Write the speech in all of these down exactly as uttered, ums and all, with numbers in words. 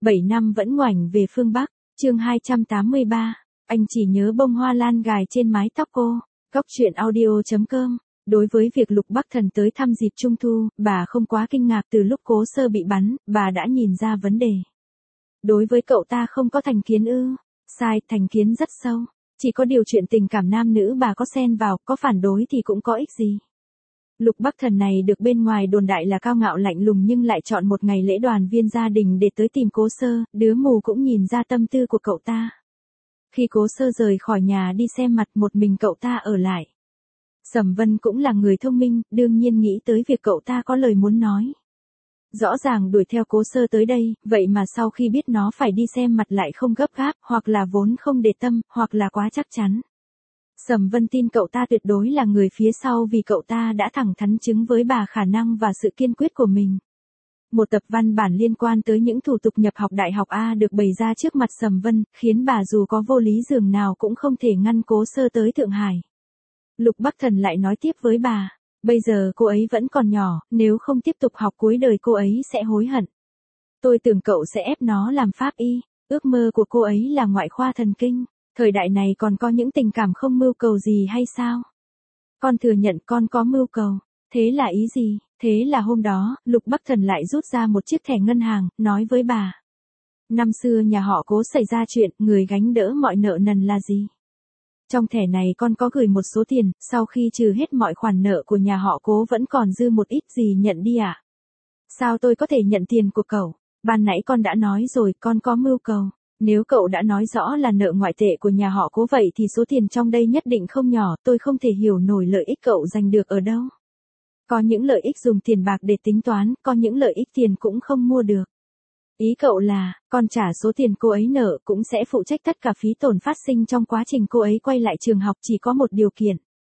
bảy năm vẫn ngoảnh về phương Bắc, chương hai trăm tám mươi ba, anh chỉ nhớ bông hoa lan gài trên mái tóc cô. Góc truyện audio chấm com. Đối với việc Lục Bắc Thần tới thăm dịp Trung Thu, bà không quá kinh ngạc. Từ lúc Cố Sơ bị bắn, bà đã nhìn ra vấn đề. Đối với cậu ta không có thành kiến ư? Sai, thành kiến rất sâu. Chỉ có điều chuyện tình cảm nam nữ bà có xen vào, có phản đối thì cũng có ích gì. Lục Bắc Thần này được bên ngoài đồn đại là cao ngạo lạnh lùng nhưng lại chọn một ngày lễ đoàn viên gia đình để tới tìm Cố Sơ, đứa mù cũng nhìn ra tâm tư của cậu ta. Khi Cố Sơ rời khỏi nhà đi xem mặt, một mình cậu ta ở lại. Sầm Vân cũng là người thông minh, đương nhiên nghĩ tới việc cậu ta có lời muốn nói. Rõ ràng đuổi theo Cố Sơ tới đây, vậy mà sau khi biết nó phải đi xem mặt lại không gấp gáp, hoặc là vốn không để tâm, hoặc là quá chắc chắn. Sầm Vân tin cậu ta tuyệt đối là người phía sau vì cậu ta đã thẳng thắn chứng với bà khả năng và sự kiên quyết của mình. Một tập văn bản liên quan tới những thủ tục nhập học đại học A được bày ra trước mặt Sầm Vân, khiến bà dù có vô lý dường nào cũng không thể ngăn Cố Sơ tới Thượng Hải. Lục Bắc Thần lại nói tiếp với bà, bây giờ cô ấy vẫn còn nhỏ, nếu không tiếp tục học cuối đời cô ấy sẽ hối hận. Tôi tưởng cậu sẽ ép nó làm pháp y, ước mơ của cô ấy là ngoại khoa thần kinh. Thời đại này còn có những tình cảm không mưu cầu gì hay sao? Con thừa nhận con có mưu cầu. Thế là ý gì? Thế là hôm đó, Lục Bắc Thần lại rút ra một chiếc thẻ ngân hàng, nói với bà. Năm xưa nhà họ Cố xảy ra chuyện, người gánh đỡ mọi nợ nần là gì? Trong thẻ này con có gửi một số tiền, sau khi trừ hết mọi khoản nợ của nhà họ Cố vẫn còn dư một ít gì, nhận đi ạ. À? Sao tôi có thể nhận tiền của cậu? Ban nãy con đã nói rồi, con có mưu cầu. Nếu cậu đã nói rõ là nợ ngoại tệ của nhà họ Cố vậy thì số tiền trong đây nhất định không nhỏ, tôi không thể hiểu nổi lợi ích cậu giành được ở đâu. Có những lợi ích dùng tiền bạc để tính toán, có những lợi ích tiền cũng không mua được. Ý cậu là, con trả số tiền cô ấy nợ cũng sẽ phụ trách tất cả phí tổn phát sinh trong quá trình cô ấy quay lại trường học, chỉ có một điều kiện.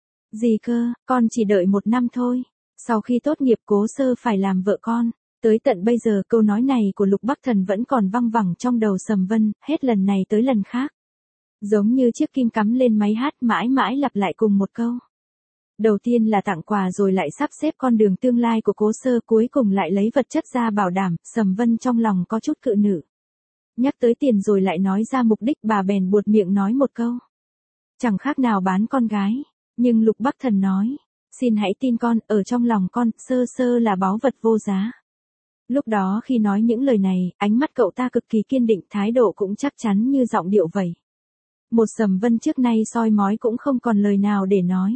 Gì cơ, con chỉ đợi một năm thôi. Sau khi tốt nghiệp Cố Sơ phải làm vợ con. Tới tận bây giờ câu nói này của Lục Bắc Thần vẫn còn văng vẳng trong đầu Sầm Vân, hết lần này tới lần khác. Giống như chiếc kim cắm lên máy hát, mãi mãi lặp lại cùng một câu. Đầu tiên là tặng quà rồi lại sắp xếp con đường tương lai của Cố Sơ, cuối cùng lại lấy vật chất ra bảo đảm. Sầm Vân trong lòng có chút cự nữ. Nhắc tới tiền rồi lại nói ra mục đích, bà bèn buột miệng nói một câu. Chẳng khác nào bán con gái. Nhưng Lục Bắc Thần nói, xin hãy tin con, ở trong lòng con, Sơ Sơ là báu vật vô giá. Lúc đó khi nói những lời này, ánh mắt cậu ta cực kỳ kiên định, thái độ cũng chắc chắn như giọng điệu vậy. Một Sầm Vân trước nay soi mói cũng không còn lời nào để nói.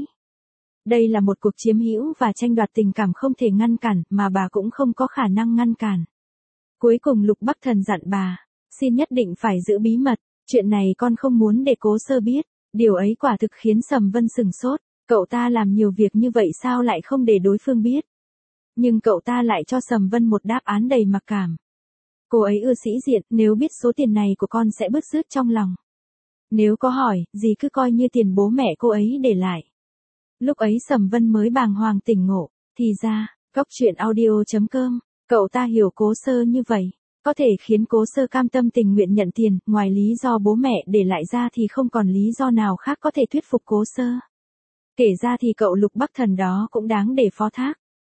Đây là một cuộc chiếm hữu và tranh đoạt tình cảm không thể ngăn cản, mà bà cũng không có khả năng ngăn cản. Cuối cùng Lục Bắc Thần dặn bà, xin nhất định phải giữ bí mật, chuyện này con không muốn để Cố Sơ biết. Điều ấy quả thực khiến Sầm Vân sừng sốt, cậu ta làm nhiều việc như vậy sao lại không để đối phương biết. Nhưng cậu ta lại cho Sầm Vân một đáp án đầy mặc cảm. Cô ấy ưa sĩ diện, nếu biết số tiền này của con sẽ bứt rứt trong lòng. Nếu có hỏi, gì cứ coi như tiền bố mẹ cô ấy để lại. Lúc ấy Sầm Vân mới bàng hoàng tỉnh ngộ, thì ra, góc truyện audio chấm com, cậu ta hiểu Cố Sơ như vậy. Có thể khiến Cố Sơ cam tâm tình nguyện nhận tiền, ngoài lý do bố mẹ để lại ra thì không còn lý do nào khác có thể thuyết phục Cố Sơ. Kể ra thì cậu Lục Bắc Thần đó cũng đáng để phó thác.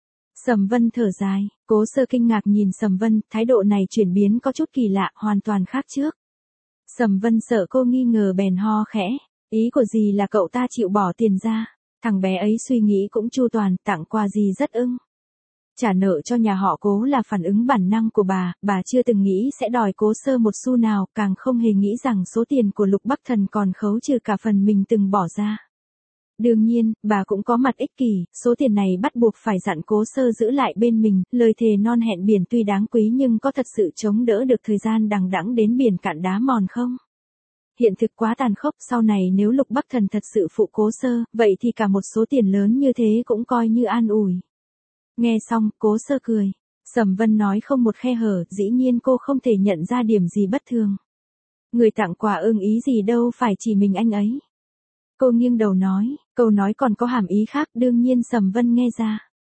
Sầm Vân thở dài, Cố Sơ kinh ngạc nhìn Sầm Vân, thái độ này chuyển biến có chút kỳ lạ, hoàn toàn khác trước. Sầm Vân sợ cô nghi ngờ bèn ho khẽ, ý của dì là cậu ta chịu bỏ tiền ra, thằng bé ấy suy nghĩ cũng chu toàn, tặng quà gì rất ưng. Trả nợ cho nhà họ Cố là phản ứng bản năng của bà, bà chưa từng nghĩ sẽ đòi Cố Sơ một xu nào, càng không hề nghĩ rằng số tiền của Lục Bắc Thần còn khấu trừ cả phần mình từng bỏ ra. Đương nhiên, bà cũng có mặt ích kỷ, số tiền này bắt buộc phải dặn Cố Sơ giữ lại bên mình, lời thề non hẹn biển tuy đáng quý nhưng có thật sự chống đỡ được thời gian đằng đẵng đến biển cạn đá mòn không? Hiện thực quá tàn khốc, sau này nếu Lục Bắc Thần thật sự phụ Cố Sơ, vậy thì cả một số tiền lớn như thế cũng coi như an ủi. Nghe xong, Cố Sơ cười. Sầm Vân nói không một khe hở, dĩ nhiên cô không thể nhận ra điểm gì bất thường. Người tặng quà ưng ý gì đâu phải chỉ mình anh ấy. Cô nghiêng đầu nói, câu nói còn có hàm ý khác, đương nhiên Sầm Vân nghe ra.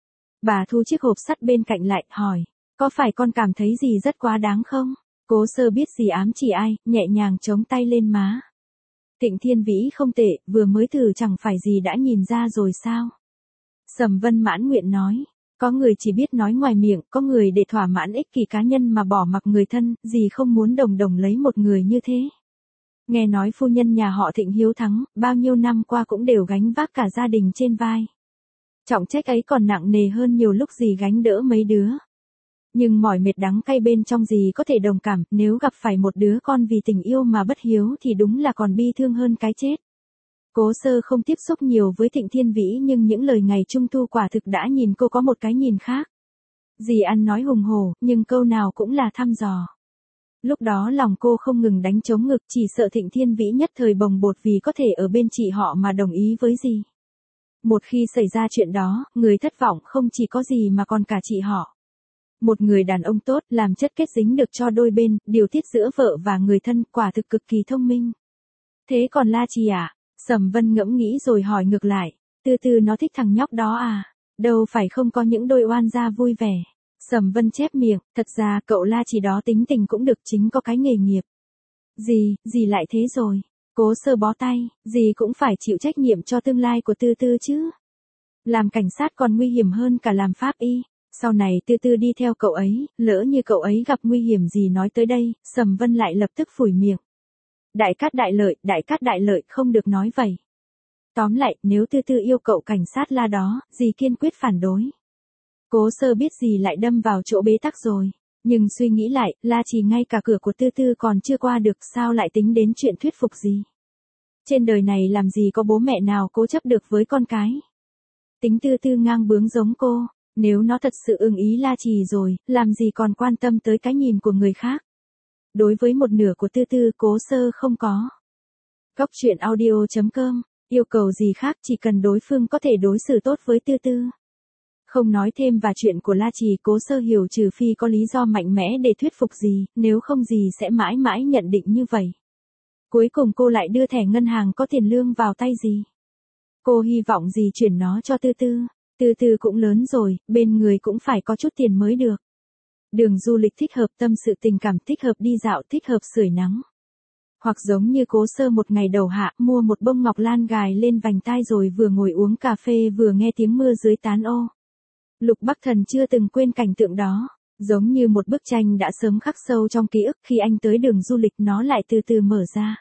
Bà thu chiếc hộp sắt bên cạnh lại, hỏi, có phải con cảm thấy gì rất quá đáng không? Cố Sơ biết gì ám chỉ ai, nhẹ nhàng chống tay lên má. Thịnh Thiên Vĩ không tệ, vừa mới thử chẳng phải gì đã nhìn ra rồi sao? Sầm Vân mãn nguyện nói, Có người chỉ biết nói ngoài miệng, có người để thỏa mãn ích kỷ cá nhân mà bỏ mặc người thân, gì không muốn đồng đồng lấy một người như thế. Nghe nói phu nhân nhà họ Thịnh hiếu thắng, bao nhiêu năm qua cũng đều gánh vác cả gia đình trên vai. Trọng trách ấy còn nặng nề hơn nhiều lúc gì gánh đỡ mấy đứa. Nhưng mỏi mệt đắng cay bên trong gì có thể đồng cảm, nếu gặp phải một đứa con vì tình yêu mà bất hiếu thì đúng là còn bi thương hơn cái chết. Cố Sơ không tiếp xúc nhiều với Thịnh Thiên Vĩ nhưng những lời ngày trung thu quả thực đã nhìn cô có một cái nhìn khác. Dì ăn nói hùng hổ, nhưng câu nào cũng là thăm dò. Lúc đó lòng cô không ngừng đánh trống ngực, chỉ sợ Thịnh Thiên Vĩ nhất thời bồng bột vì có thể ở bên chị họ mà đồng ý với dì. Một khi xảy ra chuyện đó, người thất vọng không chỉ có dì mà còn cả chị họ. Một người đàn ông tốt làm chất kết dính được cho đôi bên, điều tiết giữa vợ và người thân quả thực cực kỳ thông minh. Thế còn La Trì à? Sầm Vân ngẫm nghĩ rồi hỏi ngược lại, Tư Tư nó thích thằng nhóc đó à? Đâu phải không có những đôi oan gia vui vẻ. Sầm Vân chép miệng, thật ra cậu La Trì đó tính tình cũng được, chính có cái nghề nghiệp. Gì, gì lại thế rồi? Cố Sơ bó tay, gì cũng phải chịu trách nhiệm cho tương lai của Tư Tư chứ. Làm cảnh sát còn nguy hiểm hơn cả làm pháp y. Sau này Tư Tư đi theo cậu ấy, lỡ như cậu ấy gặp nguy hiểm gì nói tới đây, Sầm Vân lại lập tức phủi miệng. Đại cát đại lợi, đại cát đại lợi, không được nói vậy. Tóm lại, nếu Tư Tư yêu cậu cảnh sát La đó, dì kiên quyết phản đối. Cố Sơ biết dì lại đâm vào chỗ bế tắc rồi. Nhưng suy nghĩ lại, La Trì ngay cả cửa của Tư Tư còn chưa qua được, sao lại tính đến chuyện thuyết phục gì. Trên đời này làm gì có bố mẹ nào cố chấp được với con cái. Tính Tư Tư ngang bướng giống cô, nếu nó thật sự ưng ý La Trì rồi, làm gì còn quan tâm tới cái nhìn của người khác. Đối với một nửa của Tư Tư, Cố Sơ không có. Góc truyện audio chấm com, yêu cầu gì khác chỉ cần đối phương có thể đối xử tốt với Tư Tư. Không nói thêm và chuyện của La Trì, Cố Sơ hiểu trừ phi có lý do mạnh mẽ để thuyết phục gì, nếu không gì sẽ mãi mãi nhận định như vậy. Cuối cùng cô lại đưa thẻ ngân hàng có tiền lương vào tay dì. Cô hy vọng dì chuyển nó cho Tư Tư. Tư Tư cũng lớn rồi, bên người cũng phải có chút tiền mới được. Đường du lịch thích hợp, tâm sự tình cảm thích hợp, đi dạo thích hợp, sưởi nắng. Hoặc giống như Cố Sơ một ngày đầu hạ, mua một bông ngọc lan gài lên vành tai rồi vừa ngồi uống cà phê vừa nghe tiếng mưa dưới tán ô. Lục Bắc Thần chưa từng quên cảnh tượng đó, giống như một bức tranh đã sớm khắc sâu trong ký ức, khi anh tới đường du lịch nó lại từ từ mở ra.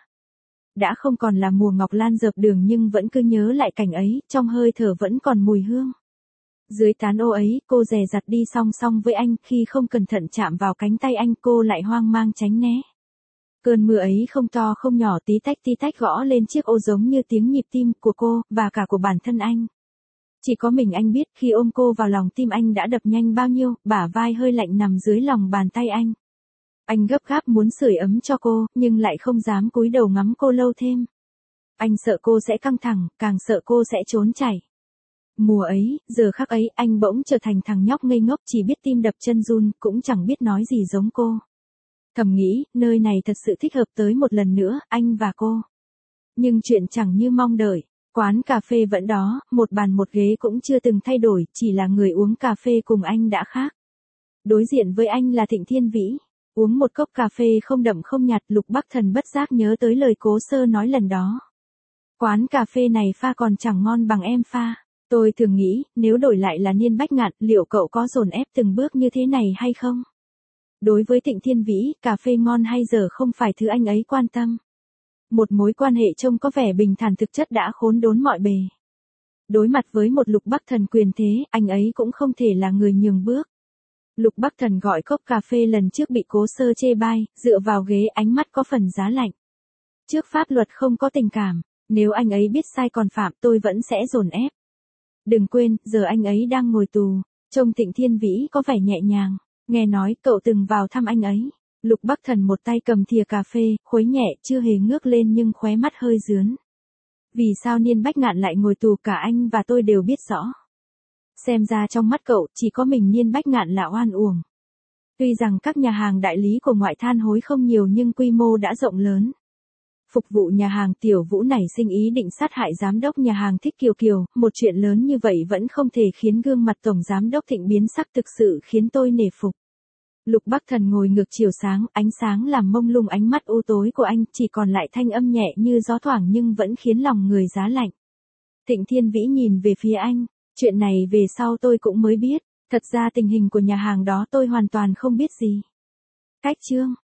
Đã không còn là mùa ngọc lan dợp đường nhưng vẫn cứ nhớ lại cảnh ấy, trong hơi thở vẫn còn mùi hương. Dưới tán ô ấy, cô dè dặt đi song song với anh, khi không cẩn thận chạm vào cánh tay anh cô lại hoang mang tránh né. Cơn mưa ấy không to không nhỏ, tí tách tí tách gõ lên chiếc ô giống như tiếng nhịp tim của cô, và cả của bản thân anh. Chỉ có mình anh biết khi ôm cô vào lòng tim anh đã đập nhanh bao nhiêu, bả vai hơi lạnh nằm dưới lòng bàn tay anh. Anh gấp gáp muốn sưởi ấm cho cô, nhưng lại không dám cúi đầu ngắm cô lâu thêm. Anh sợ cô sẽ căng thẳng, càng sợ cô sẽ trốn chạy. Mùa ấy, giờ khắc ấy, anh bỗng trở thành thằng nhóc ngây ngốc chỉ biết tim đập chân run, cũng chẳng biết nói gì giống cô. Thầm nghĩ, nơi này thật sự thích hợp tới một lần nữa, anh và cô. Nhưng chuyện chẳng như mong đợi. Quán cà phê vẫn đó, một bàn một ghế cũng chưa từng thay đổi, chỉ là người uống cà phê cùng anh đã khác. Đối diện với anh là Thịnh Thiên Vĩ. Uống một cốc cà phê không đậm không nhạt, Lục Bắc Thần bất giác nhớ tới lời Cố Sơ nói lần đó. Quán cà phê này pha còn chẳng ngon bằng em pha. Tôi thường nghĩ, nếu đổi lại là Niên Bách Ngạn, liệu cậu có dồn ép từng bước như thế này hay không? Đối với Thịnh Thiên Vĩ, cà phê ngon hay dở không phải thứ anh ấy quan tâm. Một mối quan hệ trông có vẻ bình thản thực chất đã khốn đốn mọi bề. Đối mặt với một Lục Bắc Thần quyền thế, anh ấy cũng không thể là người nhường bước. Lục Bắc Thần gọi cốc cà phê lần trước bị Cố Sơ chê bai, dựa vào ghế, ánh mắt có phần giá lạnh. Trước pháp luật không có tình cảm, nếu anh ấy biết sai còn phạm tôi vẫn sẽ dồn ép. Đừng quên, giờ anh ấy đang ngồi tù. Trông Thịnh Thiên Vĩ có vẻ nhẹ nhàng. Nghe nói cậu từng vào thăm anh ấy. Lục Bắc Thần một tay cầm thìa cà phê, khuấy nhẹ, chưa hề ngước lên nhưng khóe mắt hơi rướn. Vì sao Niên Bách Ngạn lại ngồi tù, cả anh và tôi đều biết rõ. Xem ra trong mắt cậu, chỉ có mình Niên Bách Ngạn là oan uổng. Tuy rằng các nhà hàng đại lý của ngoại than hối không nhiều nhưng quy mô đã rộng lớn. Phục vụ nhà hàng Tiểu Vũ nảy sinh ý định sát hại giám đốc nhà hàng Thích Kiều Kiều, một chuyện lớn như vậy vẫn không thể khiến gương mặt tổng giám đốc Thịnh biến sắc, thực sự khiến tôi nể phục. Lục Bắc Thần ngồi ngược chiều sáng, ánh sáng làm mông lung ánh mắt u tối của anh, chỉ còn lại thanh âm nhẹ như gió thoảng nhưng vẫn khiến lòng người giá lạnh. Thịnh Thiên Vĩ nhìn về phía anh, chuyện này về sau tôi cũng mới biết, Thật ra tình hình của nhà hàng đó tôi hoàn toàn không biết gì. Cách chương